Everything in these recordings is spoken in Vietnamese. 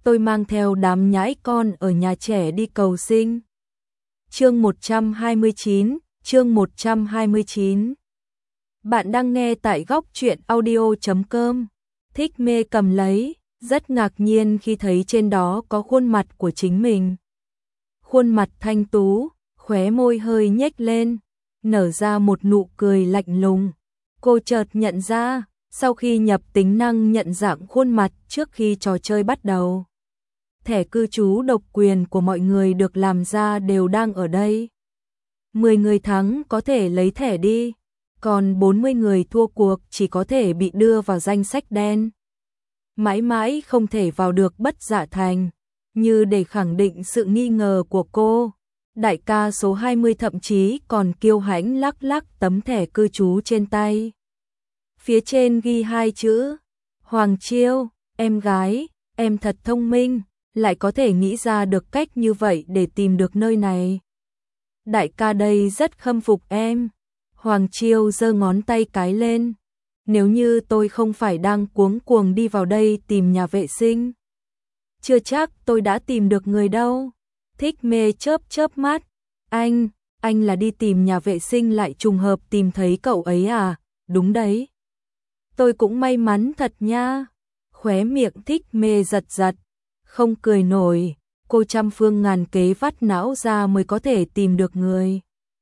tôi mang theo đám nhãi con ở nhà trẻ đi cầu sinh. Chương 129. Bạn đang nghe tại góc truyện audio.com. Thích Mê cầm lấy, rất ngạc nhiên khi thấy trên đó có khuôn mặt của chính mình. Khuôn mặt thanh tú, khóe môi hơi nhếch lên, nở ra một nụ cười lạnh lùng. Cô chợt nhận ra, sau khi nhập tính năng nhận dạng khuôn mặt trước khi trò chơi bắt đầu, thẻ cư trú độc quyền của mọi người được làm ra đều đang ở đây. 10 người thắng có thể lấy thẻ đi, còn 40 người thua cuộc chỉ có thể bị đưa vào danh sách đen. Mãi mãi không thể vào được Bất Dạ Thành. Như để khẳng định sự nghi ngờ của cô, đại ca số 20 thậm chí còn kiêu hãnh lắc lắc tấm thẻ cư trú trên tay. Phía trên ghi 2 chữ: Hoàng Chiêu, em gái, em thật thông minh, lại có thể nghĩ ra được cách như vậy để tìm được nơi này. Đại ca đây rất khâm phục em. Hoàng Chiêu giơ ngón tay cái lên. Nếu như tôi không phải đang cuống cuồng đi vào đây tìm nhà vệ sinh, chưa chắc tôi đã tìm được người đâu. Thích Mê chớp chớp mắt. Anh là đi tìm nhà vệ sinh lại trùng hợp tìm thấy cậu ấy à? Đúng đấy. Tôi cũng may mắn thật nha. Khóe miệng Thích Mê giật giật, không cười nổi. Cô trăm phương ngàn kế vắt não ra mới có thể tìm được người.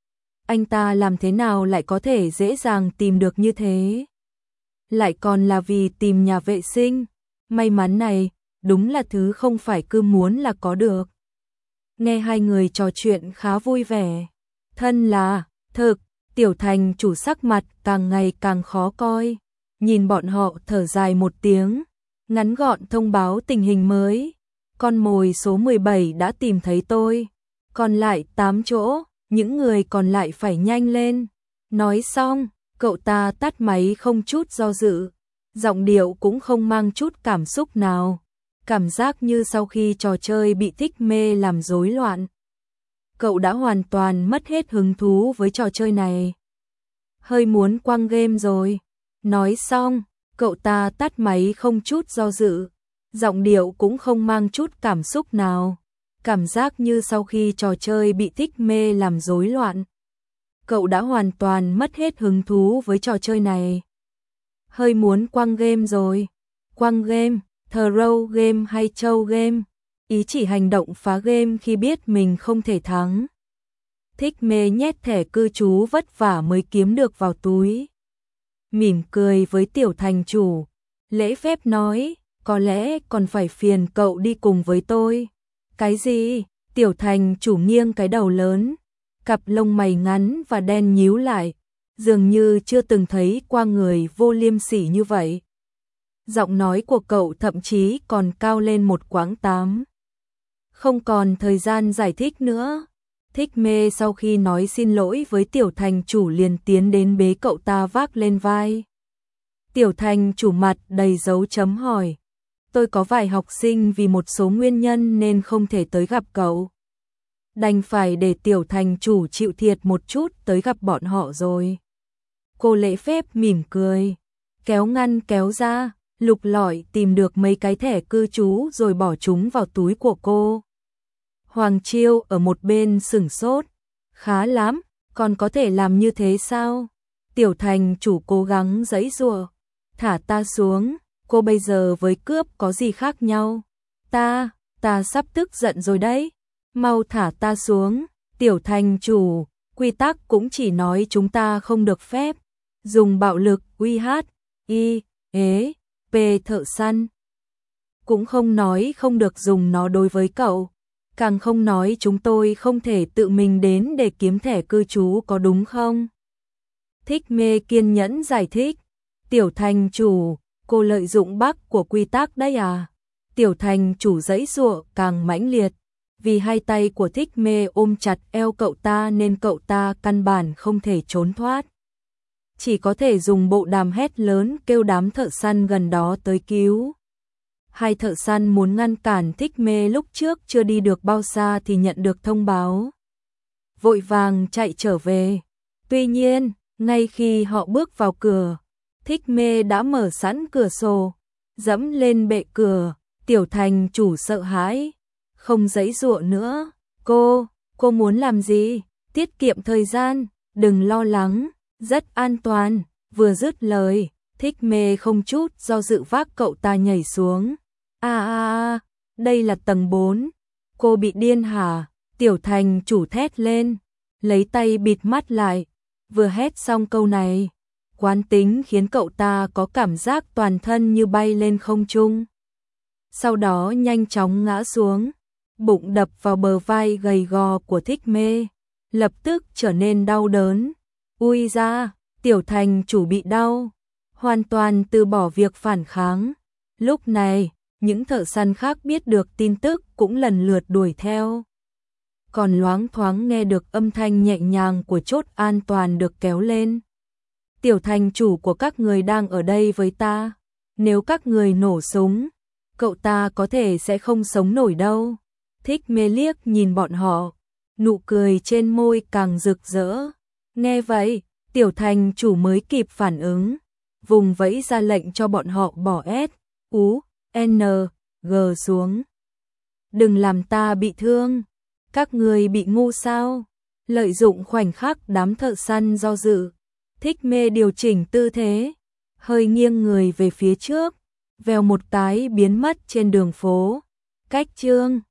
Anh ta làm thế nào lại có thể dễ dàng tìm được như thế? Lại còn là vì tìm nhà vệ sinh. May mắn này đúng là thứ không phải cứ muốn là có được. Nghe hai người trò chuyện khá vui vẻ. Thân là, thực, Tiểu Thành chủ sắc mặt càng ngày càng khó coi. Nhìn bọn họ thở dài một tiếng, ngắn gọn thông báo tình hình mới. Con mồi số 17 đã tìm thấy tôi. Còn lại 8 chỗ, những người còn lại phải nhanh lên. Nói xong, cậu ta tắt máy không chút do dự. Giọng điệu cũng không mang chút cảm xúc nào. Cảm giác như sau khi trò chơi bị Thích Mê làm rối loạn, cậu đã hoàn toàn mất hết hứng thú với trò chơi này. Hơi muốn quăng game rồi. Nói xong, cậu ta tắt máy không chút do dự. Giọng điệu cũng không mang chút cảm xúc nào. Cảm giác như sau khi trò chơi bị Thích Mê làm rối loạn, cậu đã hoàn toàn mất hết hứng thú với trò chơi này. Hơi muốn quăng game rồi. Quăng game, throw game hay châu game? Ý chỉ hành động phá game khi biết mình không thể thắng. Thích Mê nhét thẻ cư trú vất vả mới kiếm được vào túi. Mỉm cười với Tiểu Thành chủ, lễ phép nói, có lẽ còn phải phiền cậu đi cùng với tôi. Cái gì? Tiểu Thành chủ nghiêng cái đầu lớn, cặp lông mày ngắn và đen nhíu lại, dường như chưa từng thấy qua người vô liêm sỉ như vậy. Giọng nói của cậu thậm chí còn cao lên một quãng 8. Không còn thời gian giải thích nữa. Thích Mê sau khi nói xin lỗi với Tiểu Thành chủ liền tiến đến bế cậu ta vác lên vai. Tiểu Thành chủ mặt đầy dấu chấm hỏi. Tôi có vài học sinh vì một số nguyên nhân nên không thể tới gặp cậu. Đành phải để Tiểu Thành chủ chịu thiệt một chút tới gặp bọn họ rồi. Cô lễ phép mỉm cười, kéo ngăn kéo ra, lục lọi tìm được mấy cái thẻ cư trú rồi bỏ chúng vào túi của cô. Hoàng Chiêu ở một bên sửng sốt. Khá lắm, còn có thể làm như thế sao? Tiểu Thành chủ cố gắng giãy giụa. Thả ta xuống, cô bây giờ với cướp có gì khác nhau? Ta sắp tức giận rồi đấy. Mau thả ta xuống. Tiểu Thành chủ, quy tắc cũng chỉ nói chúng ta không được phép dùng bạo lực P thợ săn. Cũng không nói không được dùng nó đối với cậu. Càng không nói chúng tôi không thể tự mình đến để kiếm thẻ cư trú, có đúng không? Thích Mê kiên nhẫn giải thích. Tiểu Thành chủ, cô lợi dụng bug của quy tắc đấy à? Tiểu Thành chủ giãy giụa càng mãnh liệt. Vì hai tay của Thích Mê ôm chặt eo cậu ta nên cậu ta căn bản không thể trốn thoát. Chỉ có thể dùng bộ đàm hét lớn kêu đám thợ săn gần đó tới cứu. Hai thợ săn muốn ngăn cản Thích Mê lúc trước chưa đi được bao xa thì nhận được thông báo, vội vàng chạy trở về. Tuy nhiên, ngay khi họ bước vào cửa, Thích Mê đã mở sẵn cửa sổ, dẫm lên bệ cửa, Tiểu thành chủ sợ hãi, không giãy giụa nữa. Cô muốn làm gì? Tiết kiệm thời gian, đừng lo lắng, rất an toàn. Vừa dứt lời, Thích Mê không chút do dự vác cậu ta nhảy xuống. Đây là tầng 4. Cô bị điên hả? Tiểu thành chủ thét lên, lấy tay bịt mắt lại. Vừa hét xong câu này, quán tính khiến cậu ta có cảm giác toàn thân như bay lên không trung. Sau đó nhanh chóng ngã xuống, bụng đập vào bờ vai gầy gò của Thích Mê, lập tức trở nên đau đớn. Ui da, tiểu thành chủ bị đau, hoàn toàn từ bỏ việc phản kháng. Lúc này, những thợ săn khác biết được tin tức cũng lần lượt đuổi theo. Còn loáng thoáng nghe được âm thanh nhẹ nhàng của chốt an toàn được kéo lên. Tiểu thành chủ của các người đang ở đây với ta. Nếu các người nổ súng, cậu ta có thể sẽ không sống nổi đâu. Thích Mê liếc nhìn bọn họ, nụ cười trên môi càng rực rỡ. Nghe vậy, tiểu thành chủ mới kịp phản ứng, vùng vẫy ra lệnh cho bọn họ bỏ S.U.N.G xuống. Đừng làm ta bị thương. Các người bị ngu sao? Lợi dụng khoảnh khắc đám thợ săn do dự, Thích Mê điều chỉnh tư thế, hơi nghiêng người về phía trước, vèo một cái biến mất trên đường phố. Cách chương